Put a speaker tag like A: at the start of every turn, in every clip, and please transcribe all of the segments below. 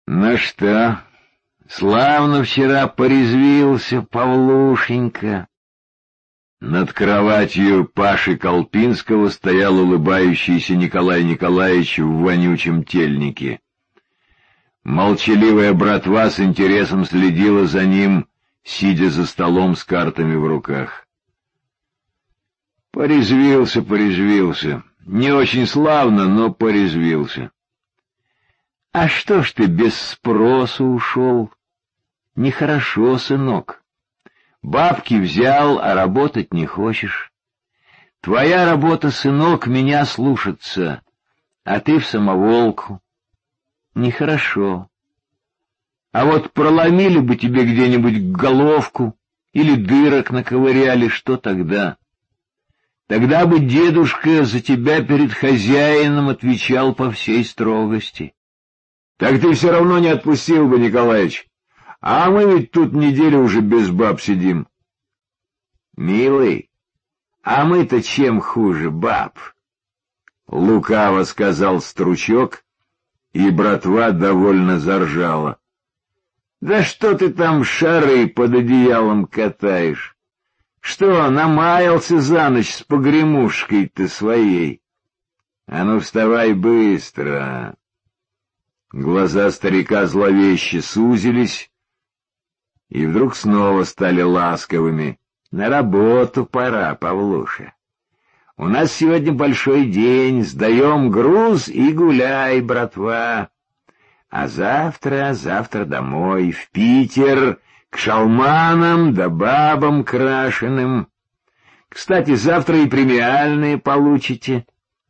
A: Ну что, славно вчера порезвился Павлушенька. Над кроватью Паши Колпинского стоял улыбающийся Николай Николаевич в вонючем тельнике. Молчаливая братва с интересом следила за ним, сидя за столом с картами в руках. Порезвился. Не очень славно, но порезвился. — А что ж ты без спросу ушел? Нехорошо, сынок. Бабки взял, а работать не хочешь. Твоя работа, сынок, меня слушаться, а ты в самоволку. Нехорошо. А вот проломили бы тебе где-нибудь головку или дырок наковыряли, что тогда? Тогда бы дедушка за тебя перед хозяином отвечал по всей строгости. Так ты все равно не отпустил бы, Николаич. А мы ведь тут неделю уже без баб сидим. Милый, а мы-то чем хуже баб? Лукаво сказал Стручок, и братва довольно заржала. Да что ты там шары под одеялом катаешь? Что, намаялся за ночь с погремушкой-то своей? А ну вставай быстро. Глаза старика зловеще сузились, и вдруг снова стали ласковыми. На работу пора, Павлуша. У нас сегодня большой день, сдаем груз и гуляй, братва. А завтра домой, в Питер, к шалманам да бабам крашеным. Кстати, завтра и премиальные получите.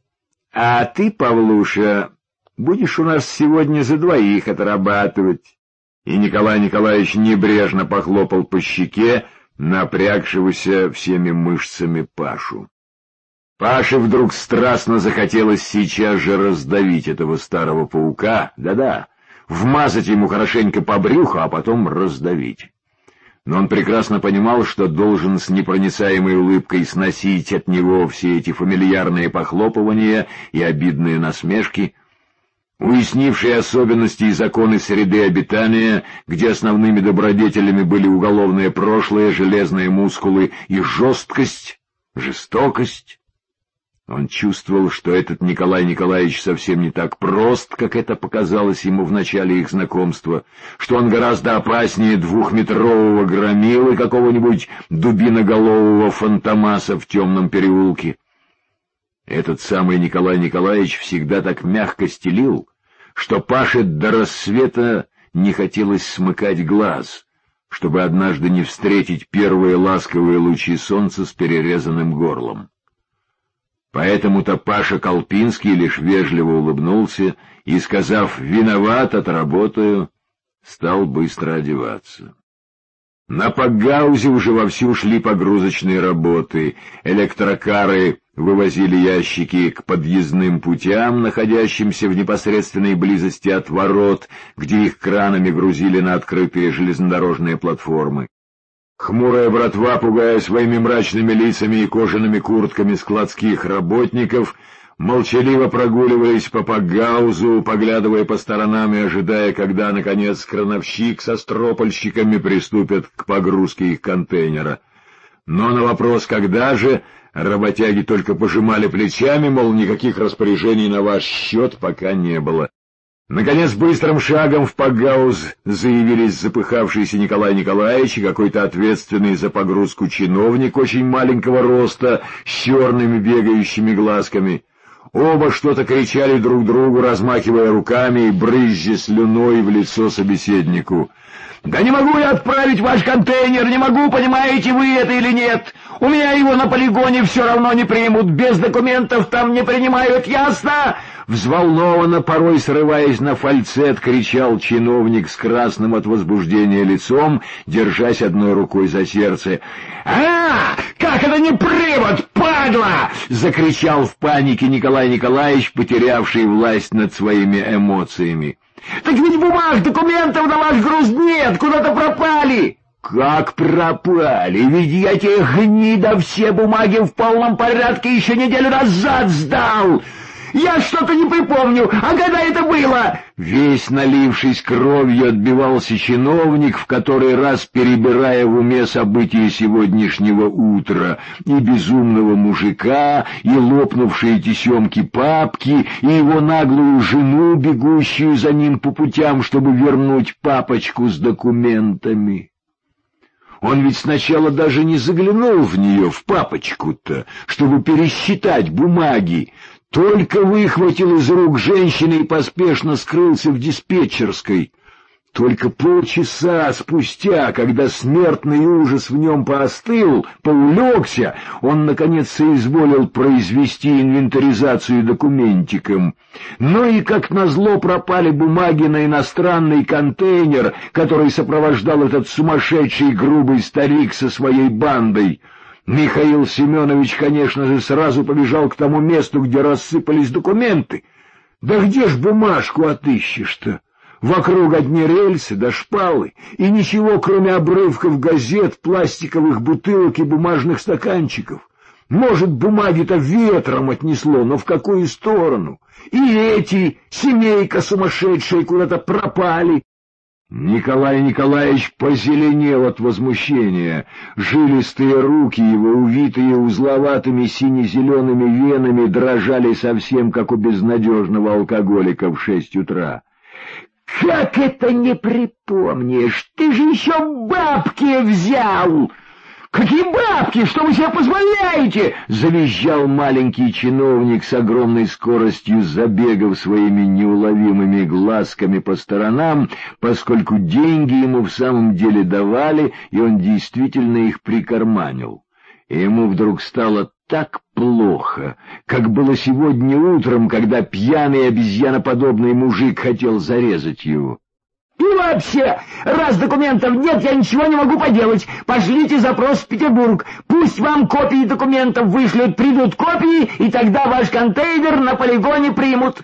A: А ты, Павлуша, будешь у нас сегодня за двоих отрабатывать. И Николай Николаевич небрежно похлопал по щеке напрягшегося всеми мышцами Пашу. Паше вдруг страстно захотелось сейчас же раздавить этого старого паука, да-да, вмазать ему хорошенько по брюху, а потом раздавить. Но он прекрасно понимал, что должен с непроницаемой улыбкой сносить от него все эти фамильярные похлопывания и обидные насмешки. Уяснившие особенности и законы среды обитания, где основными добродетелями были уголовное прошлое, железные мускулы и жесткость, жестокость, он чувствовал, что этот Николай Николаевич совсем не так прост, как это показалось ему в начале их знакомства, что он гораздо опаснее двухметрового громилы какого-нибудь дубиноголового фантомаса в темном переулке. Этот самый Николай Николаевич всегда так мягко стелил, что Паше до рассвета не хотелось смыкать глаз, чтобы однажды не встретить первые ласковые лучи солнца с перерезанным горлом. Поэтому-то Паша Колпинский лишь вежливо улыбнулся и, сказав «виноват, отработаю», стал быстро одеваться. На Пакгаузе уже вовсю шли погрузочные работы, электрокары вывозили ящики к подъездным путям, находящимся в непосредственной близости от ворот, где их кранами грузили на открытые железнодорожные платформы. Хмурая братва, пугая своими мрачными лицами и кожаными куртками складских работников, молчаливо прогуливались по Пакгаузу, поглядывая по сторонам и ожидая, когда, наконец, крановщик со стропольщиками приступят к погрузке их контейнера. Но на вопрос «когда же?» работяги только пожимали плечами, мол, никаких распоряжений на ваш счет пока не было. Наконец, быстрым шагом в Пакгауз заявились запыхавшийся Николай Николаевич и какой-то ответственный за погрузку чиновник очень маленького роста с черными бегающими глазками. Оба что-то кричали друг другу, размахивая руками и брызжа слюной в лицо собеседнику. «Да не могу я отправить ваш контейнер, не могу, понимаете вы это или нет? У меня его на полигоне все равно не примут, без документов там не принимают, ясно?» Взволнованно, порой срываясь на фальцет, кричал чиновник с красным от возбуждения лицом, держась одной рукой за сердце. «А, как это не привод, падла!» — закричал в панике Николай Николаевич, потерявший власть над своими эмоциями. «Так ведь бумаг, документов на ваш груз нет, куда-то пропали!» «Как пропали? Ведь я тебе, гнида, все бумаги в полном порядке еще неделю назад сдал!»
B: Я что-то не припомню. А когда это было?»
A: Весь налившись кровью отбивался чиновник, в который раз перебирая в уме события сегодняшнего утра, и безумного мужика, и лопнувшие тесемки папки, и его наглую жену, бегущую за ним по путям, чтобы вернуть папочку с документами. Он ведь сначала даже не заглянул в нее, в папочку-то, чтобы пересчитать бумаги, только выхватил из рук женщины и поспешно скрылся в диспетчерской. Только полчаса спустя, когда смертный ужас в нем поостыл, поулегся, он, наконец, соизволил произвести инвентаризацию документиком. Но и, как назло, пропали бумаги на иностранный контейнер, который сопровождал этот сумасшедший грубый старик со своей бандой. Михаил Семенович, конечно же, сразу побежал к тому месту, где рассыпались документы. Да где ж бумажку отыщешь-то? Вокруг одни рельсы да шпалы, и ничего, кроме обрывков газет, пластиковых бутылок и бумажных стаканчиков. Может, бумаги-то ветром отнесло, но в какую сторону? И эти, семейка сумасшедшая, куда-то пропали. Николай Николаевич позеленел от возмущения. Жилистые руки его, увитые узловатыми сине-зелеными венами, дрожали совсем, как у безнадежного алкоголика в 6 утра.
B: «Как это не припомнишь? Ты же еще бабки взял!» «Какие бабки? Что вы себе позволяете?» — завизжал маленький чиновник с огромной скоростью, забегав своими неуловимыми глазками по сторонам, поскольку деньги ему в самом деле давали, и он действительно их прикарманил. И ему вдруг стало так плохо, как было сегодня утром, когда пьяный обезьяноподобный мужик хотел зарезать его. «И вообще, раз документов нет, я ничего не могу поделать. Пошлите запрос в Петербург. Пусть вам копии документов вышлют, придут копии, и тогда ваш контейнер на полигоне примут».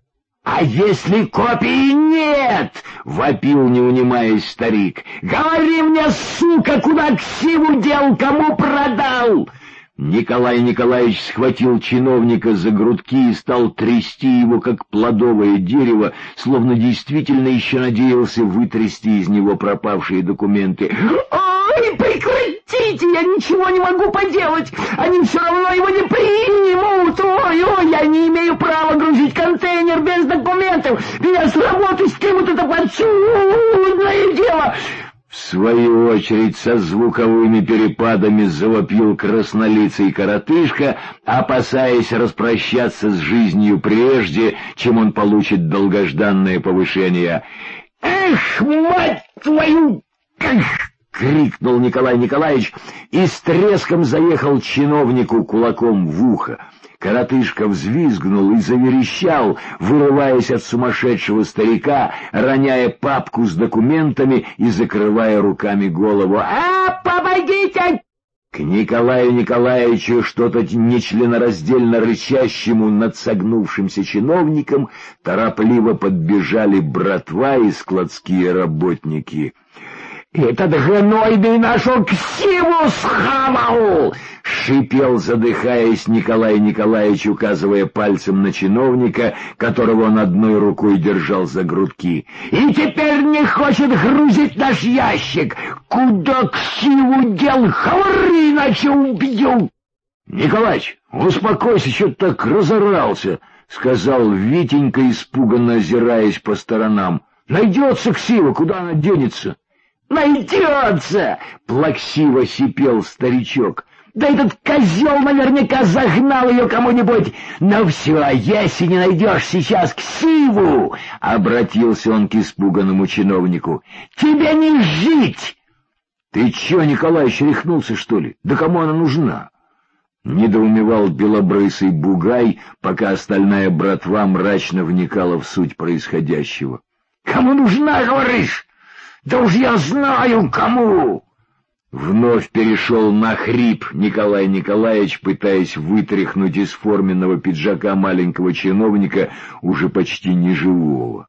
B: «А если копии нет?» — вопил, не унимаясь, старик. «Говори мне, сука, куда ксиву дел, кому продал?»
A: Николай Николаевич схватил чиновника за грудки и стал трясти его, как плодовое дерево, словно действительно еще надеялся вытрясти из него пропавшие документы.
B: «Ой, прекратите! Я ничего не могу поделать! Они все равно его не примут! Ой, я не имею права грузить контейнер без документов! Меня с работы снимут, это подсудное дело!»
A: В свою очередь со звуковыми перепадами завопил краснолицый коротышка, опасаясь распрощаться с жизнью прежде, чем он получит долгожданное повышение.
B: «Эх, мать твою! Эх!» — крикнул Николай Николаевич и с треском заехал чиновнику кулаком в ухо. Коротышка взвизгнул и заверещал, вырываясь от сумасшедшего старика, роняя папку с документами и закрывая руками голову. Помогите!» К Николаю Николаевичу, что-то нечленораздельно рычащему над согнувшимся чиновником, торопливо подбежали братва и складские работники. «Этот гнойный нашу ксиву схавал!» — шипел, задыхаясь, Николай Николаевич, указывая пальцем на чиновника, которого он одной рукой держал за грудки. «И теперь не хочет грузить наш ящик! Куда ксиву дел? Говори, иначе убью!»
A: «Николаич, успокойся, что-то так разорался!» — сказал Витенька, испуганно озираясь по сторонам. «Найдется ксива, куда она денется?»
B: «Найдется!» — плаксиво сипел старичок. «Да этот козел наверняка загнал ее кому-нибудь! Ну все, если не найдешь сейчас ксиву!» — обратился он к испуганному чиновнику. «Тебе не жить!»
A: «Ты че, Николаич, рехнулся, что ли? Да кому она нужна?» Недоумевал белобрысый бугай, пока остальная братва мрачно вникала в суть происходящего.
B: «Кому нужна, говоришь? Да уж я знаю, кому!»
A: Вновь перешел на хрип Николай Николаевич, пытаясь вытряхнуть из форменного пиджака маленького чиновника, уже почти неживого.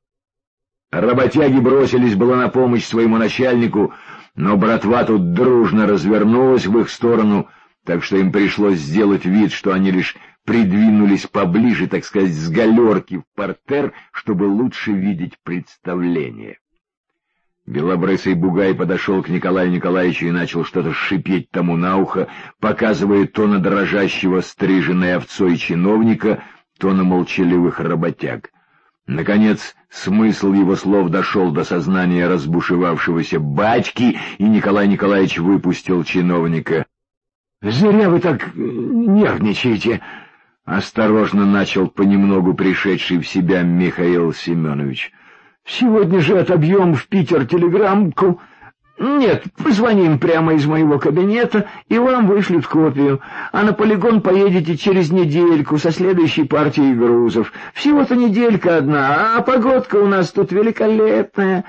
A: Работяги бросились было на помощь своему начальнику, но братва тут дружно развернулась в их сторону, так что им пришлось сделать вид, что они лишь
B: придвинулись поближе, так сказать, с галерки в партер, чтобы лучше видеть представление. Белобрысый бугай подошел к Николаю Николаевичу и начал что-то шипеть тому на ухо, показывая то на дрожащего стриженной овцой чиновника, то на молчаливых работяг. Наконец, смысл его слов дошел до сознания разбушевавшегося батьки, и Николай Николаевич выпустил чиновника. — Зря вы так нервничаете, — осторожно начал понемногу пришедший в себя Михаил Семенович. — Сегодня же отобьем в Питер телеграммку. Нет, позвоним прямо из моего кабинета, и вам вышлют копию. А на полигон поедете через недельку со следующей партией грузов. Всего-то неделька одна, а погодка у нас тут великолепная.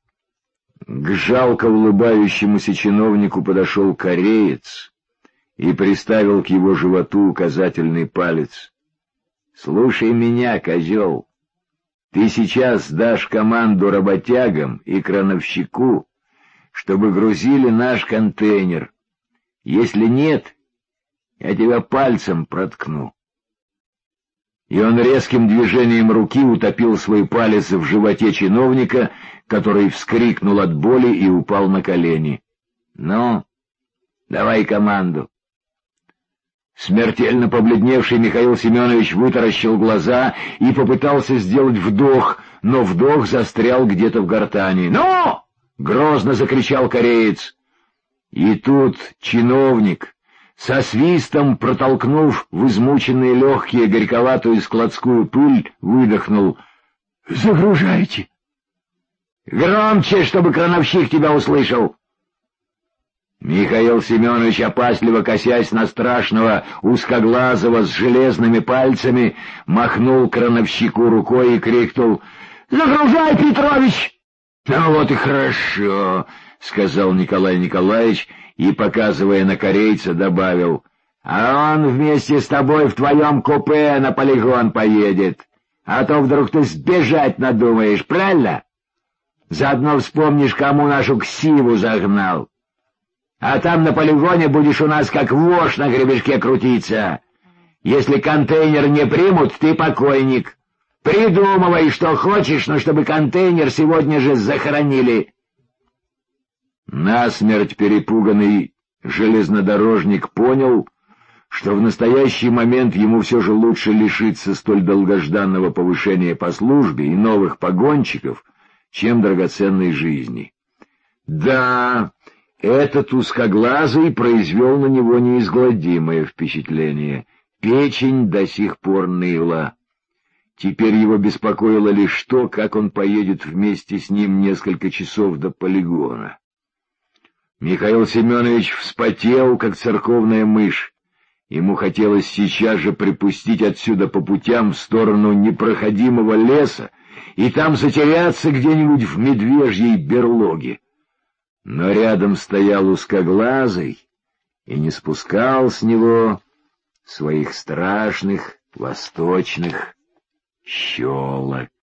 B: К жалко улыбающемуся чиновнику подошел кореец и приставил к его животу указательный палец. — Слушай меня, козел, ты сейчас дашь команду работягам и крановщику, чтобы грузили наш контейнер. Если нет, я тебя пальцем проткну. И он резким движением руки утопил свой палец в животе чиновника, который вскрикнул от боли и упал на колени. — Ну, давай команду. Смертельно побледневший Михаил Семенович вытаращил глаза и попытался сделать вдох, но вдох застрял где-то в гортани. «Ну!» — грозно закричал кореец. И тут чиновник, со свистом протолкнув в измученные легкие горьковатую складскую пыль, выдохнул: «Загружайте!» «Громче, чтобы крановщик тебя услышал!» Михаил Семенович, опасливо косясь на страшного узкоглазого с железными пальцами, махнул крановщику рукой и крикнул: «Загружай, Петрович!» «Ну вот и хорошо», — сказал Николай Николаевич и, показывая на корейца, добавил: «А он вместе с тобой в твоем купе на полигон поедет, а то вдруг ты сбежать надумаешь, правильно? Заодно вспомнишь, кому нашу ксиву загнал. А там на полигоне будешь у нас как вошь на гребешке крутиться. Если контейнер не примут, ты покойник. Придумывай, что хочешь, но чтобы контейнер сегодня же захоронили». Насмерть перепуганный железнодорожник понял, что в настоящий момент ему все же лучше лишиться столь долгожданного повышения по службе и новых погонщиков, чем драгоценной жизни. Да, этот узкоглазый произвел на него неизгладимое впечатление. Печень до сих пор ныла. Теперь его беспокоило лишь то, как он поедет вместе с ним несколько часов до полигона. Михаил Семенович вспотел, как церковная мышь. Ему хотелось сейчас же припустить отсюда по путям в сторону непроходимого леса и там затеряться где-нибудь в медвежьей берлоге. Но рядом стоял узкоглазый и не спускал с него своих страшных восточных щелок.